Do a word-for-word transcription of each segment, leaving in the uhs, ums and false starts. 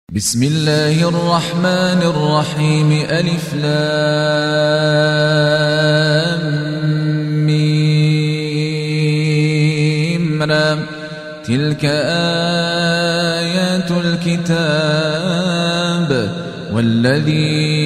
بسم الله الرحمن الرحيم ألف لام ميم را تلك آيات الكتاب والذي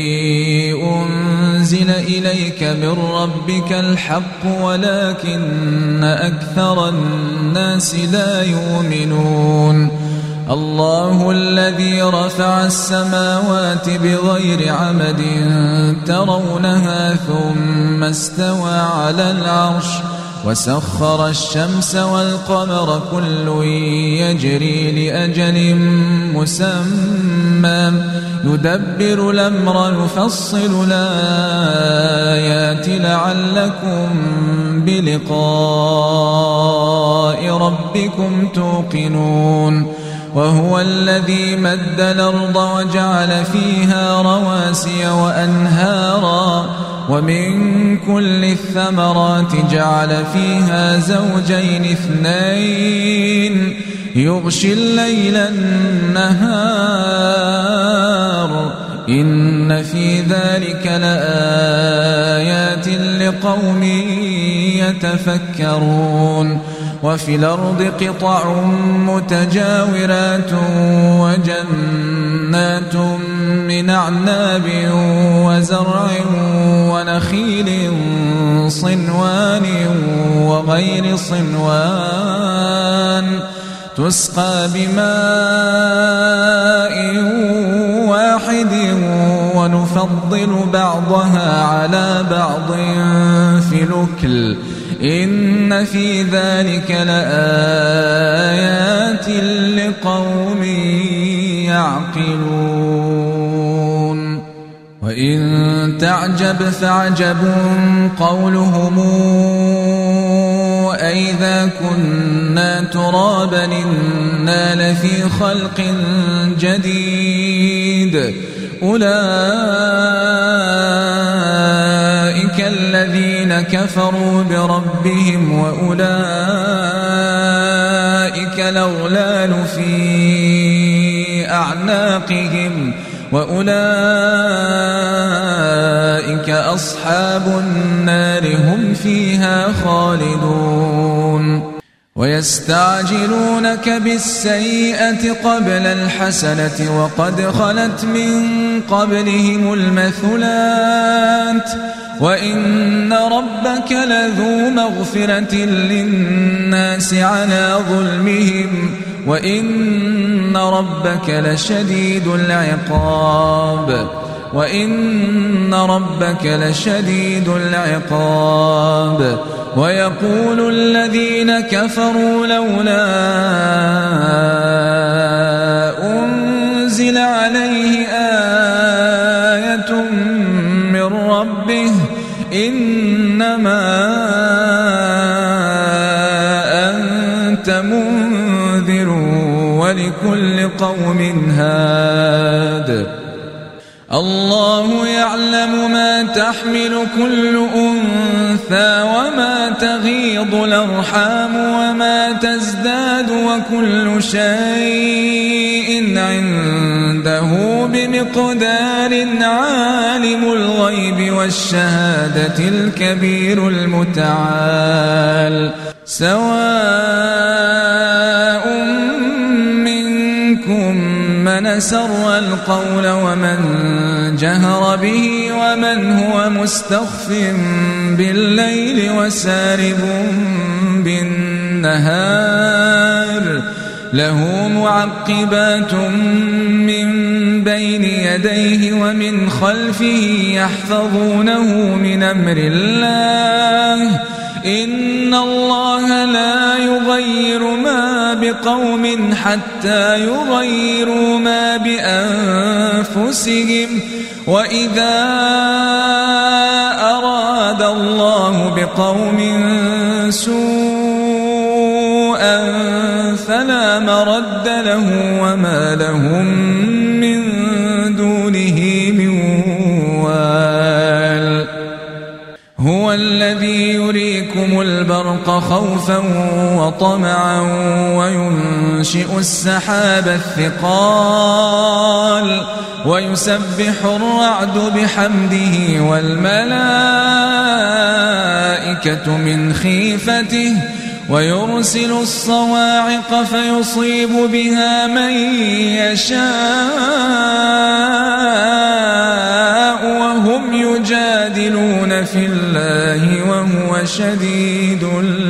أنزل إليك من ربك الحق ولكن أكثر الناس لا يؤمنون الله الذي رفع السماوات بغير عمد ترونها ثم استوى على العرش وسخر الشمس والقمر كل يجري لأجل مسمى يدبر الأمر يفصل الآيات لعلكم بلقاء ربكم توقنون وهو الذي مد الأرض وجعل فيها رواسي وأنهارا ومن كل الثمرات جعل فيها زوجين اثنين يغشي الليل النهار إن في ذلك لآيات لقوم يتفكرون وفي الأرض قطع متجاورات وجنات من أعناب وزرع ونخيل صنوان وغير صنوان تسقى بماء واحد ونفضل بعضها على بعض في الأكل إن في ذلك لآيات لقوم يعقلون وإن تعجب فعجب قولهم أئذا كنا ترابا إنا لفي خلق جديد أولئك الذين كفروا بربهم وأولئك الأغلال في أعناقهم وأولئك أصحاب النار هم فيها خالدون ويستعجلونك بالسيئة قبل الحسنة وقد خلت من قبلهم المثلات وإن ربك لذو مغفرة للناس على ظلمهم وإن ربك لشديد العقاب وإن ربك لشديد العقاب ويقول الذين كفروا لولا أنزل عليه آية من ربه إنما أنت منذر ولكل قوم هاد الله يعلم ما تحمل كل أنثى وما تغيض الأرحام وما تزداد وكل شيء عنده بمقدار عالم الغيب والشهادة الكبير المتعال سواء منكم من سر القول ومن جهر به ومن هو مستخف بالليل وسارب بالنهار له معقبات من بين يديه ومن خلفه يحفظونه من أمر الله إن الله لا يغير ما بقوم حتى يغيروا ما بأنفسهم وإذا أراد الله بقوم سوءا فلا مرد له وما لهم من دونه من وال هو الذي يريكم البرق خوفا وطمعا وينشئ السحاب الثقال ويسبح الرعد بحمده والملائكة من خيفته ويرسل الصواعق فيصيب بها من يشاء وهم يجادلون في الله وهو شديد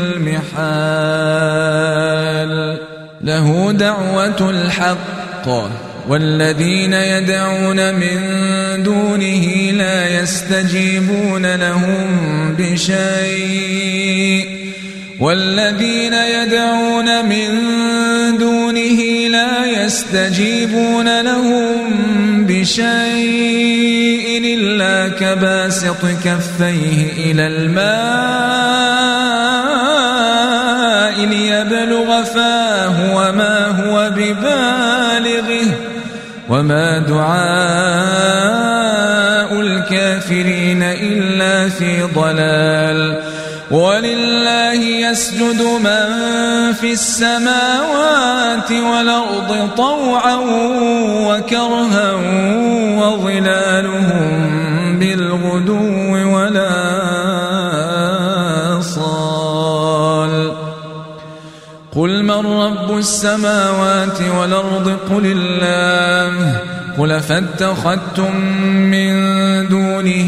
المحال. له دعوة الحق والذين يدعون من دونه لا يستجيبون لهم بشيء والذين يدعون من دونه لا يستجيبون لهم بشيء إلا كباسط كفيه إلى الماء ليبلغ فاه وما هو ببالغه وما دعاء الكافرين إلا في ضلال. ولله يسجد من في السماوات والأرض طوعا وكرها وظلالهم بالغدو والآصال. قل من رب السماوات والأرض قل الله قل فاتخذتم من دونه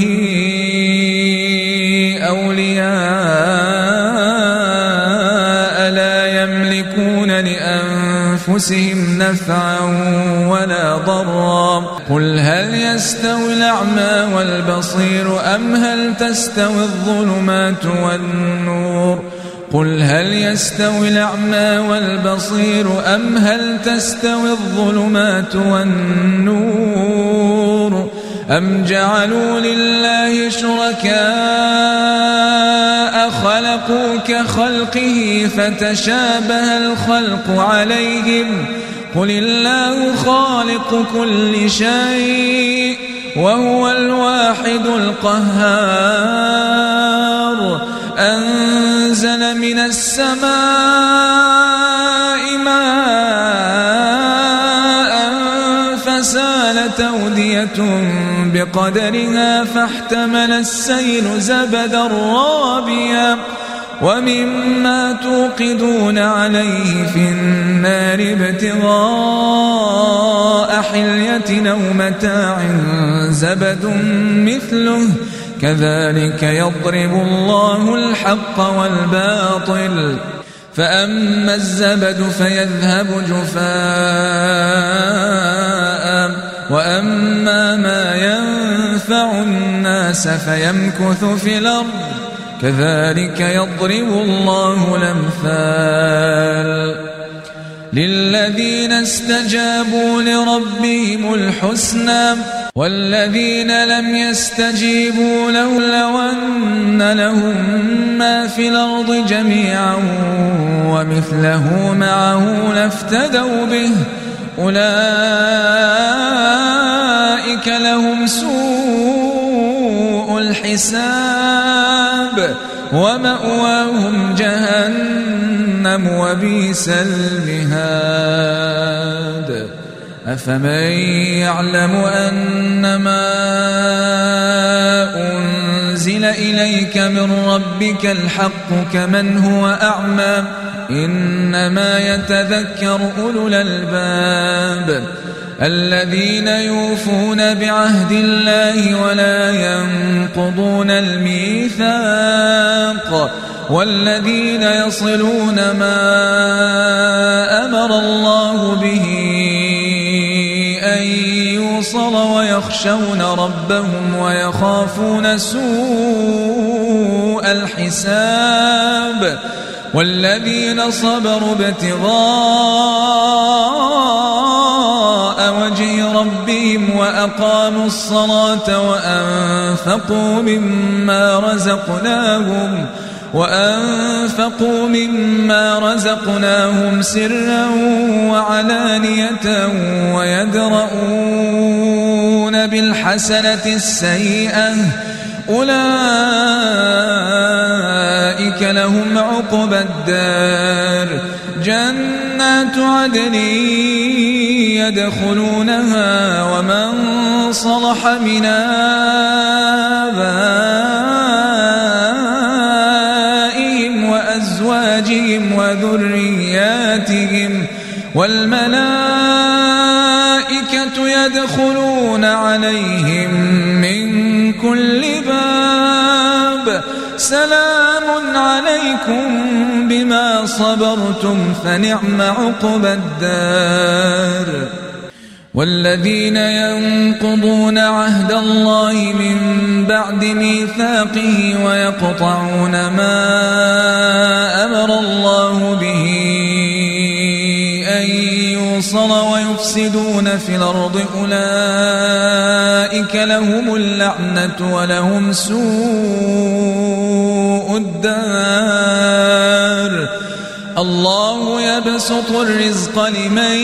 أولياء لا يملكون لأنفسهم نفعا ولا ضرا. قل هل يستوي الأعمى والبصير أم هل تستوي الظلمات والنور قل هل يستوي الأعمى والبصير أم هل تستوي الظلمات والنور أم جعلوا لله شركاء خلقوا كخلقه فتشابه الخلق عليهم قل الله خالق كل شيء وهو الواحد القهار. أنزل من السماء ماء فسالت أودية بقدرها فاحتمل السيل زبدا رابيا ومما توقدون عليه في النار ابتغاء حلية أو متاع زبد مثله كذلك يضرب الله الحق والباطل. فأما الزبد فيذهب جفاء وأما ما ينفع الناس فيمكث في الأرض كذلك يضرب الله الأمثال. للذين استجابوا لربهم الحسنى والذين لم يستجيبوا له لو أن لهم ما في الأرض جميعا ومثله معه لافتدوا به أولئك لهم سوء الحساب ومأواهم جهنم وبئس المهاد. أفمن يعلم أنما أنزل إليك من ربك الحق كمن هو أعمى إنما يتذكر أولو الألباب الذين يوفون بعهد الله ولا ينقضون الميثاق والذين يصلون ما أمر الله به أن يوصل ويخشون ربهم ويخافون سوء الحساب والذين صبروا ابتغاء وجه ربهم وأقاموا الصلاة وأنفقوا مما رزقناهم وأنفقوا مما رزقناهم سرا وعلانية ويدرؤون بالحسنة السيئة أولئك لهم عقبى الدار جنات عدن يدخلونها ومن صلح من آبائهم وأزواجهم وذرياتهم والملائكة يدخلون عليهم من كل باب سلام عليكم بما صبرتم فنعم عقبى الدار. والذين ينقضون عهد الله من بعد ميثاقه ويقطعون ما أمر الله به أن يوصل ويفسدون في الأرض أولئك لهم اللعنة ولهم سوء الدار. الله يبسط الرزق لمن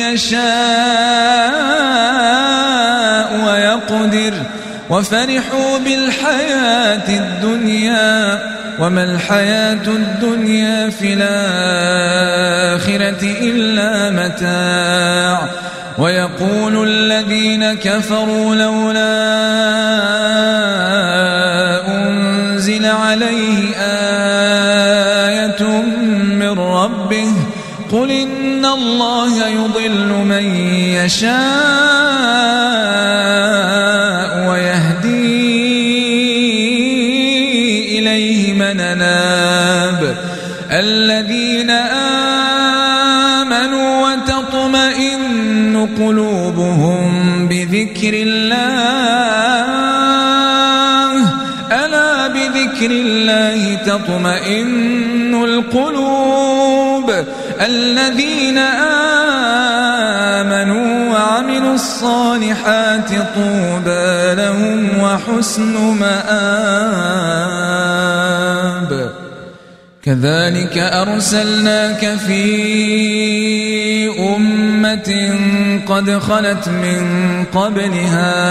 يشاء ويقدر وفرحوا بالحياة الدنيا وما الحياة الدنيا في الآخرة إلا متاع. ويقول الذين كفروا لولا أنزل عليه آية من ربه قل إن الله يضل من يشاء ويهدي إليه من أناب. الذين آمنوا وتطمئن قلوبهم بذكر الله ألا بذكر الله تطمئن القلوب. الذين آمنوا وعملوا الصالحات طوبى لهم وحسن مآب. كذلك أرسلناك في أمة قد خلت من قبلها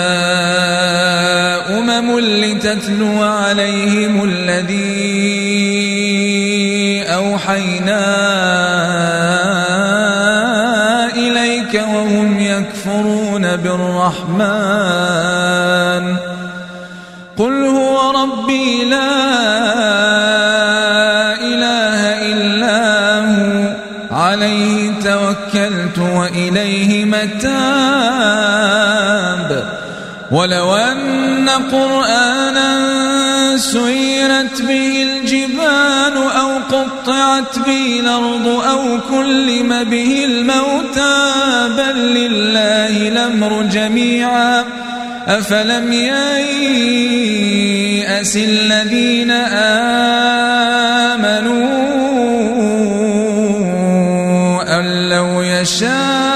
أمم لتتلو عليهم الذي أوحينا إليك وهم يكفرون بالرحمن قل هو ربي لا إله إلا هو عليه توكلت وإليه متاب. ولو أن قرآنا سيرت به الجبال أو قطعت به الأرض أو كلم به الموتى بل لله الأمر جميعا أفلم ييأس الذين آمنوا أن لو يشاء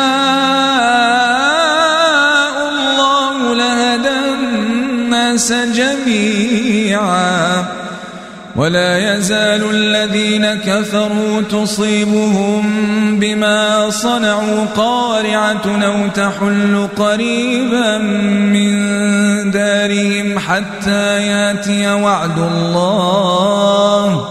الله لهدى الناس جميعا. ولا يزال الذين كفروا تصيبهم بما صنعوا قارعة أو تحل قريبا من دارهم حتى يأتي وعد الله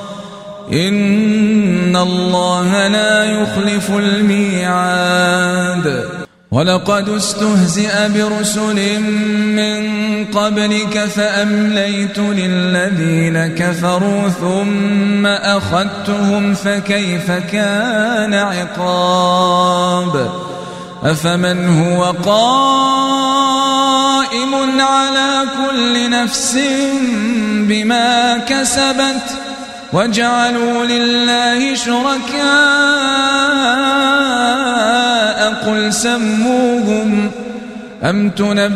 إن الله لا يخلف الميعاد. ولقد استهزئ برسل من قبلك فأمليت للذين كفروا ثم أخذتهم فكيف كان عقاب. أفمن هو قائم على كل نفس بما كسبت وجعلوا لله شركاء قل سموهم أم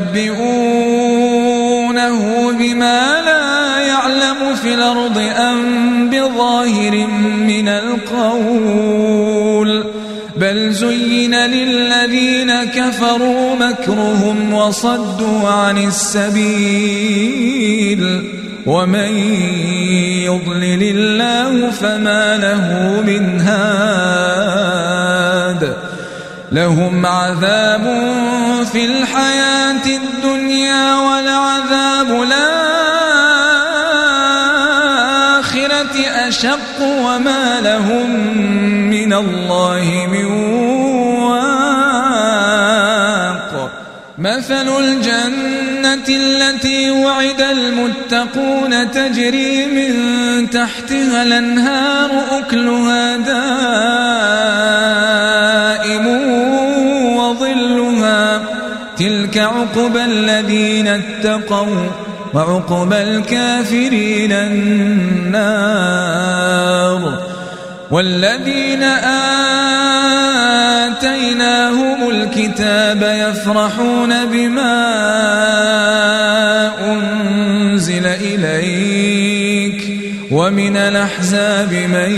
تنبئونه بما لا يعلم في الأرض أم بظاهر من القول بل زين للذين كفروا مكرهم وصدوا عن السبيل ومن يضلل الله فما له من هاد. لهم عذاب في الحياة الدنيا ولعذاب الآخرة أشق وما لهم من الله من واق مثل الجنة التي وعد المتقون تجري من تحتها الأنهار أكلها دائم وظلها تلك عقبى الذين اتقوا وعقبى الكافرين النار والذين آتيناهم الكتاب يفرحون بما أنزل إليك ومن الأحزاب من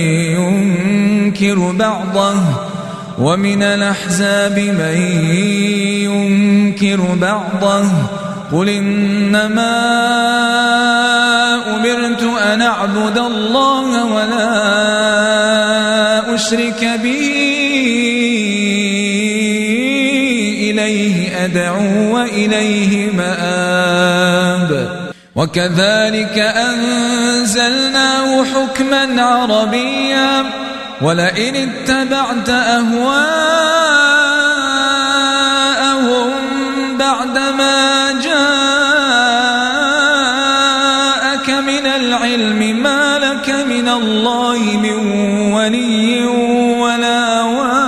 ينكر بعضه ومن الأحزاب من ينكر بعضه قل إنما أمرت أن أعبد الله ولا أشرك به إليه أدعو وإليه مآب وكذلك أنزلناه حكما عربيا ولئن اتبعت أهواءهم بعدما جاءك من العلم ما لك من الله من ولي ولا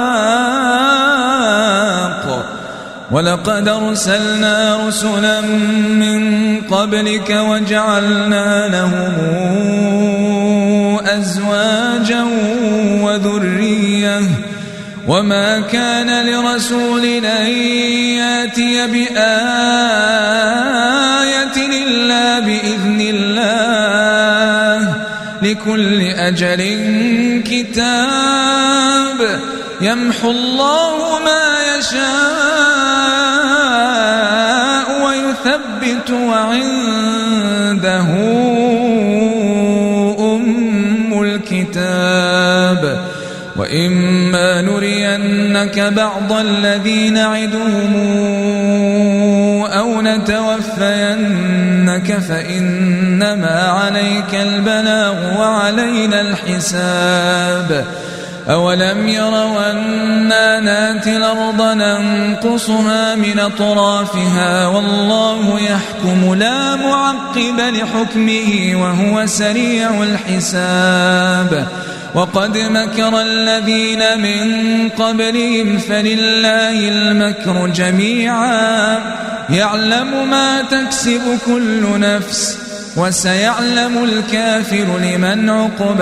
واق ولقد أرسلنا رسلا من قبلك وجعلنا لهم أزواجا وذرية وما كان لرسول أن يأتي بآية إلا بإذن الله لكل أجل كتاب يمحو الله ما يشاء ويثبت وعنده أم الكتاب وإما نرينك بعض الذي نعدهم أو نتوفينك فإنما عليك البلاغ وعلينا الحساب أولم يروا أنا ناتي الأرض ننقصها من أطرافها والله يحكم لا معقب لحكمه وهو سريع الحساب وقد مكر الذين من قبلهم فلله المكر جميعا يعلم ما تكسب كل نفس وسيعلم الكافر لمن عقبى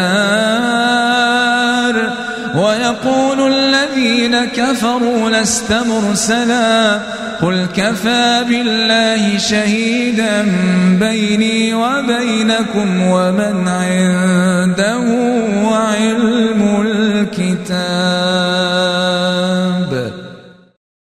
الدار ويقول الذين كفروا لست مرسلا قل كفى بالله شهيدا بيني وبينكم ومن عنده علم